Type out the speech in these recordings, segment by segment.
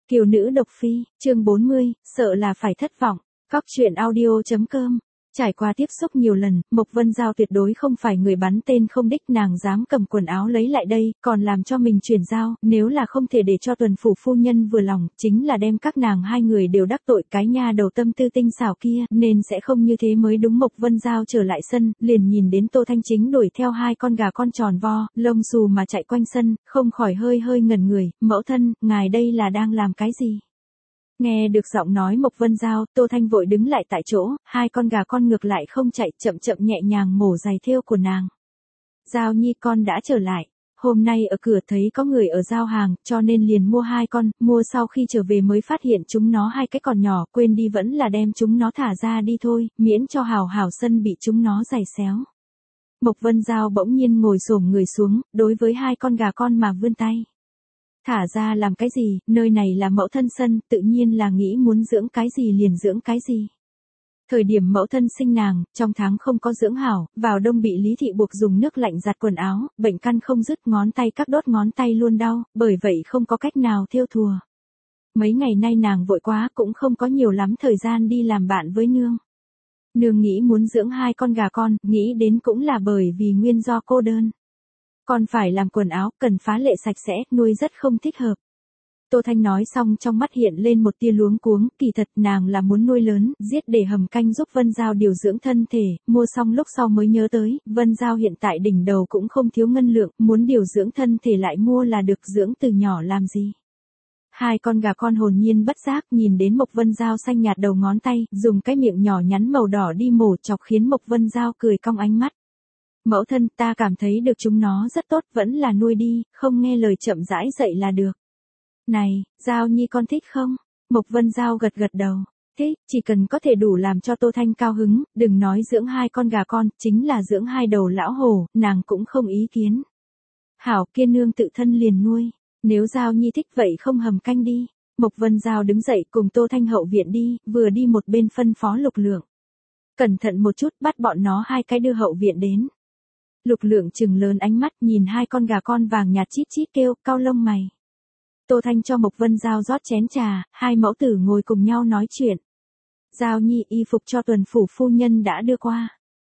Kiều nữ độc phi, chương 40, sợ là phải thất vọng. Cóc truyện audio.com. Trải qua tiếp xúc nhiều lần, Mộc Vân Giao tuyệt đối không phải người bắn tên không đích, nàng dám cầm quần áo lấy lại đây, còn làm cho mình chuyển giao, nếu là không thể để cho Tuần phủ phu nhân vừa lòng, chính là đem các nàng hai người đều đắc tội. Cái nha đầu tâm tư tinh xảo kia, nên sẽ không như thế mới đúng. Mộc Vân Giao trở lại sân, liền nhìn đến Tô Thanh chính đuổi theo hai con gà con tròn vo, lông xù mà chạy quanh sân, không khỏi hơi ngẩn người. Mẫu thân, ngài đây là đang làm cái gì? Nghe được giọng nói Mộc Vân Giao, Tô Thanh vội đứng lại tại chỗ, hai con gà con ngược lại không chạy, chậm nhẹ nhàng mổ giày thêu của nàng. Giao nhi, con đã trở lại. Hôm nay ở cửa thấy có người ở giao hàng, cho nên liền mua hai con, mua sau khi trở về mới phát hiện chúng nó hai cái còn nhỏ, quên đi vẫn là đem chúng nó thả ra đi thôi, miễn cho hào sân bị chúng nó giày xéo. Mộc Vân Giao bỗng nhiên ngồi xổm người xuống, đối với hai con gà con mà vươn tay. Thả ra làm cái gì, nơi này là mẫu thân sân, tự nhiên là nghĩ muốn dưỡng cái gì liền dưỡng cái gì. Thời điểm mẫu thân sinh nàng, trong tháng không có dưỡng hảo, vào đông bị Lý Thị buộc dùng nước lạnh giặt quần áo, bệnh căn không dứt, ngón tay các đốt ngón tay luôn đau, bởi vậy không có cách nào thêu thùa. Mấy ngày nay nàng vội quá, cũng không có nhiều lắm thời gian đi làm bạn với nương. Nương nghĩ muốn dưỡng hai con gà con, nghĩ đến cũng là bởi vì nguyên do cô đơn. Còn phải làm quần áo, cần phá lệ sạch sẽ, nuôi rất không thích hợp. Tô Thanh nói xong trong mắt hiện lên một tia luống cuống, kỳ thật nàng là muốn nuôi lớn, giết để hầm canh giúp Vân Giao điều dưỡng thân thể, mua xong lúc sau mới nhớ tới, Vân Giao hiện tại đỉnh đầu cũng không thiếu ngân lượng, muốn điều dưỡng thân thể lại mua là được, dưỡng từ nhỏ làm gì. Hai con gà con hồn nhiên bất giác nhìn đến Mộc Vân Giao xanh nhạt đầu ngón tay, dùng cái miệng nhỏ nhắn màu đỏ đi mổ chọc khiến Mộc Vân Giao cười cong ánh mắt. Mẫu thân, ta cảm thấy được chúng nó rất tốt, vẫn là nuôi đi, không nghe lời chậm rãi dậy là được. Này, Giao nhi con thích không? Mộc Vân Giao gật đầu. Thích, chỉ cần có thể đủ làm cho Tô Thanh cao hứng, đừng nói dưỡng hai con gà con, chính là dưỡng hai đầu lão hổ, nàng cũng không ý kiến. Hảo, kia nương tự thân liền nuôi, nếu Giao nhi thích vậy không hầm canh đi. Mộc Vân Giao đứng dậy cùng Tô Thanh hậu viện đi, vừa đi một bên phân phó Lục Lượng. Cẩn thận một chút, bắt bọn nó hai cái đưa hậu viện đến. Lục Lượng trừng lớn ánh mắt nhìn hai con gà con vàng nhạt chít chít kêu, cau lông mày. Tô Thanh cho Mộc Vân Giao rót chén trà, hai mẫu tử ngồi cùng nhau nói chuyện. Giao nhi, y phục cho Tuần phủ phu nhân đã đưa qua.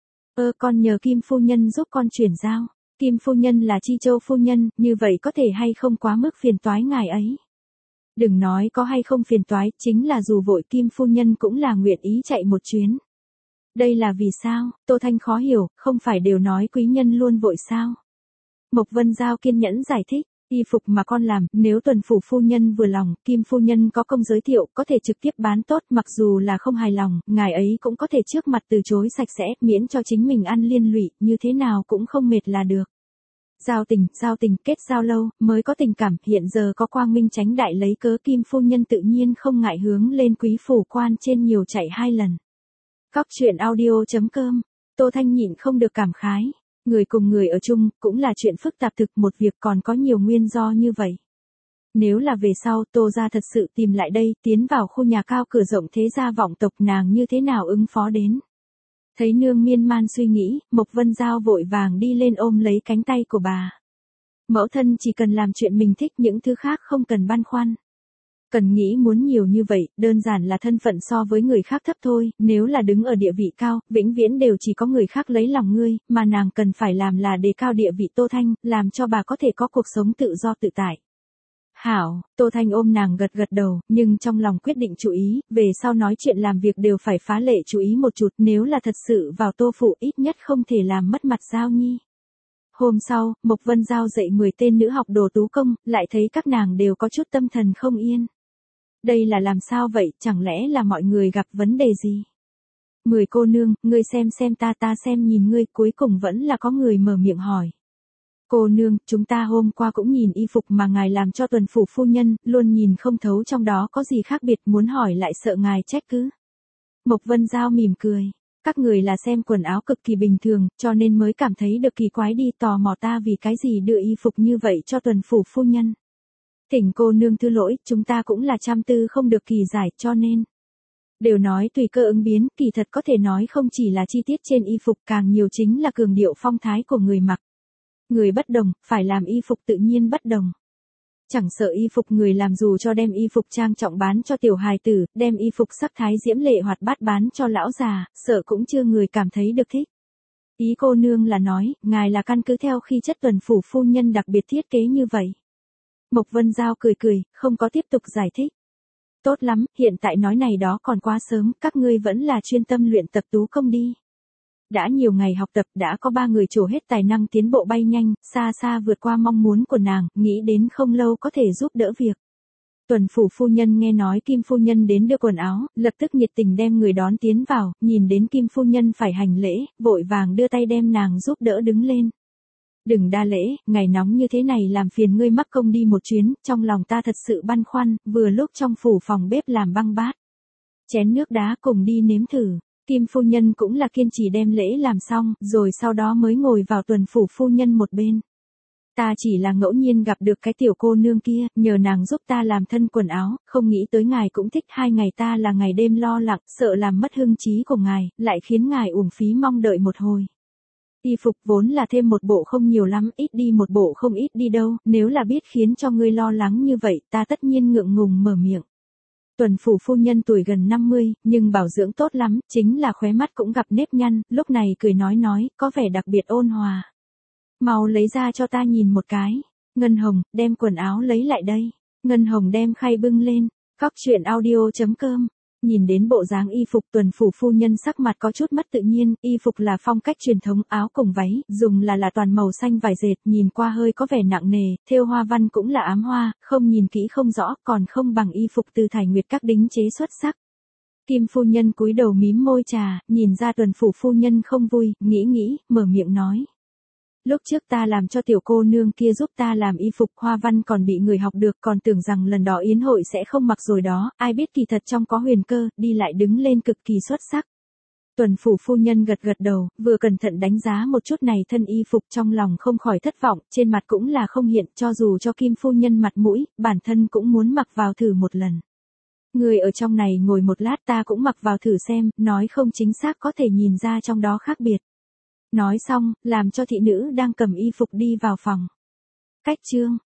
Con nhờ Kim phu nhân giúp con chuyển giao. Kim phu nhân là Chi Châu phu nhân, như vậy có thể hay không quá mức phiền toái ngài ấy. Đừng nói có hay không phiền toái, chính là dù vội Kim phu nhân cũng là nguyện ý chạy một chuyến. Đây là vì sao? Tô Thanh khó hiểu, không phải đều nói quý nhân luôn vội sao? Mộc Vân Giao kiên nhẫn giải thích, y phục mà con làm, nếu Tuần phủ phu nhân vừa lòng, Kim phu nhân có công giới thiệu, có thể trực tiếp bán tốt, mặc dù là không hài lòng, ngài ấy cũng có thể trước mặt từ chối sạch sẽ, miễn cho chính mình ăn liên lụy, như thế nào cũng không mệt là được. Giao tình, kết giao lâu, mới có tình cảm, hiện giờ có quang minh chánh đại lấy cớ, Kim phu nhân tự nhiên không ngại hướng lên quý phủ quan trên nhiều chạy 2 lần. Cóc truyện audio.com. Tô Thanh nhịn không được cảm khái. Người cùng người ở chung, cũng là chuyện phức tạp thực, một việc còn có nhiều nguyên do như vậy. Nếu là về sau, Tô gia thật sự tìm lại đây, tiến vào khu nhà cao cửa rộng thế gia vọng tộc, nàng như thế nào ứng phó đến. Thấy nương miên man suy nghĩ, Mộc Vân Giao vội vàng đi lên ôm lấy cánh tay của bà. Mẫu thân chỉ cần làm chuyện mình thích, những thứ khác không cần băn khoăn. Cần nghĩ muốn nhiều như vậy, đơn giản là thân phận so với người khác thấp thôi, nếu là đứng ở địa vị cao, vĩnh viễn đều chỉ có người khác lấy lòng ngươi, mà nàng cần phải làm là đề cao địa vị Tô Thanh, làm cho bà có thể có cuộc sống tự do tự tại. Hảo, Tô Thanh ôm nàng gật đầu, nhưng trong lòng quyết định chú ý, về sau nói chuyện làm việc đều phải phá lệ chú ý một chút, nếu là thật sự vào Tô phủ ít nhất không thể làm mất mặt Giao nhi. Hôm sau, Mộc Vân Giao dạy 10 tên nữ học đồ tú công, lại thấy các nàng đều có chút tâm thần không yên. Đây là làm sao vậy, chẳng lẽ là mọi người gặp vấn đề gì? 10 cô nương, ngươi xem ta xem nhìn ngươi, cuối cùng vẫn là có người mở miệng hỏi. Cô nương, chúng ta hôm qua cũng nhìn y phục mà ngài làm cho Tuần phủ phu nhân, luôn nhìn không thấu trong đó có gì khác biệt, muốn hỏi lại sợ ngài trách cứ. Mộc Vân Giao mỉm cười. Các người là xem quần áo cực kỳ bình thường, cho nên mới cảm thấy được kỳ quái đi, tò mò ta vì cái gì đưa y phục như vậy cho Tuần phủ phu nhân. Thỉnh cô nương thứ lỗi, chúng ta cũng là chăm tư không được kỳ giải, cho nên. Đều nói tùy cơ ứng biến, kỳ thật có thể nói không chỉ là chi tiết trên y phục, càng nhiều chính là cường điệu phong thái của người mặc. Người bất đồng, phải làm y phục tự nhiên bất đồng. Chẳng sợ y phục người làm dù cho đem y phục trang trọng bán cho tiểu hài tử, đem y phục sắc thái diễm lệ hoạt bát bán cho lão già, sợ cũng chưa người cảm thấy được thích. Ý cô nương là nói, ngài là căn cứ theo khi chất tuần phủ phu nhân đặc biệt thiết kế như vậy. Mộc Vân Giao cười cười, không có tiếp tục giải thích. Tốt lắm, hiện tại nói này đó còn quá sớm, các ngươi vẫn là chuyên tâm luyện tập tú công đi. Đã nhiều ngày học tập đã có 3 người trổ hết tài năng tiến bộ bay nhanh, xa xa vượt qua mong muốn của nàng, nghĩ đến không lâu có thể giúp đỡ việc. Tuần phủ phu nhân nghe nói Kim phu nhân đến đưa quần áo, lập tức nhiệt tình đem người đón tiến vào, nhìn đến Kim phu nhân phải hành lễ, vội vàng đưa tay đem nàng giúp đỡ đứng lên. Đừng đa lễ, ngày nóng như thế này làm phiền ngươi mắc công đi một chuyến, trong lòng ta thật sự băn khoăn, vừa lúc trong phủ phòng bếp làm băng bát. Chén nước đá cùng đi nếm thử. Kim phu nhân cũng là kiên trì đem lễ làm xong, rồi sau đó mới ngồi vào tuần phủ phu nhân một bên. Ta chỉ là ngẫu nhiên gặp được cái tiểu cô nương kia, nhờ nàng giúp ta làm thân quần áo, không nghĩ tới ngài cũng thích. 2 ngày ta là ngày đêm lo lắng, sợ làm mất hưng trí của ngài, lại khiến ngài uổng phí mong đợi một hồi. Y phục vốn là thêm một bộ không nhiều lắm, ít đi một bộ không ít đi đâu, nếu là biết khiến cho ngươi lo lắng như vậy, ta tất nhiên ngượng ngùng mở miệng. Tuần phủ phu nhân tuổi gần 50, nhưng bảo dưỡng tốt lắm, chính là khóe mắt cũng gặp nếp nhăn, lúc này cười nói, có vẻ đặc biệt ôn hòa. Mau lấy ra cho ta nhìn một cái. Ngân Hồng, đem quần áo lấy lại đây. Ngân Hồng đem khay bưng lên. Cóc truyện audio.com. Nhìn đến bộ dáng y phục tuần phủ phu nhân sắc mặt có chút mất tự nhiên, y phục là phong cách truyền thống áo cùng váy, dùng là toàn màu xanh vải dệt, nhìn qua hơi có vẻ nặng nề, thêu hoa văn cũng là ám hoa, không nhìn kỹ không rõ, còn không bằng y phục từ thải nguyệt các đính chế xuất sắc. Kim phu nhân cúi đầu mím môi trà, nhìn ra tuần phủ phu nhân không vui, nghĩ, mở miệng nói. Lúc trước ta làm cho tiểu cô nương kia giúp ta làm y phục hoa văn còn bị người học được, còn tưởng rằng lần đó yến hội sẽ không mặc rồi đó, ai biết kỳ thật trong có huyền cơ, đi lại đứng lên cực kỳ xuất sắc. Tuần phủ phu nhân gật đầu, vừa cẩn thận đánh giá một chút này thân y phục trong lòng không khỏi thất vọng, trên mặt cũng là không hiện, cho dù cho Kim phu nhân mặt mũi, bản thân cũng muốn mặc vào thử một lần. Người ở trong này ngồi một lát ta cũng mặc vào thử xem, nói không chính xác có thể nhìn ra trong đó khác biệt. Nói xong, làm cho thị nữ đang cầm y phục đi vào phòng. Cách chương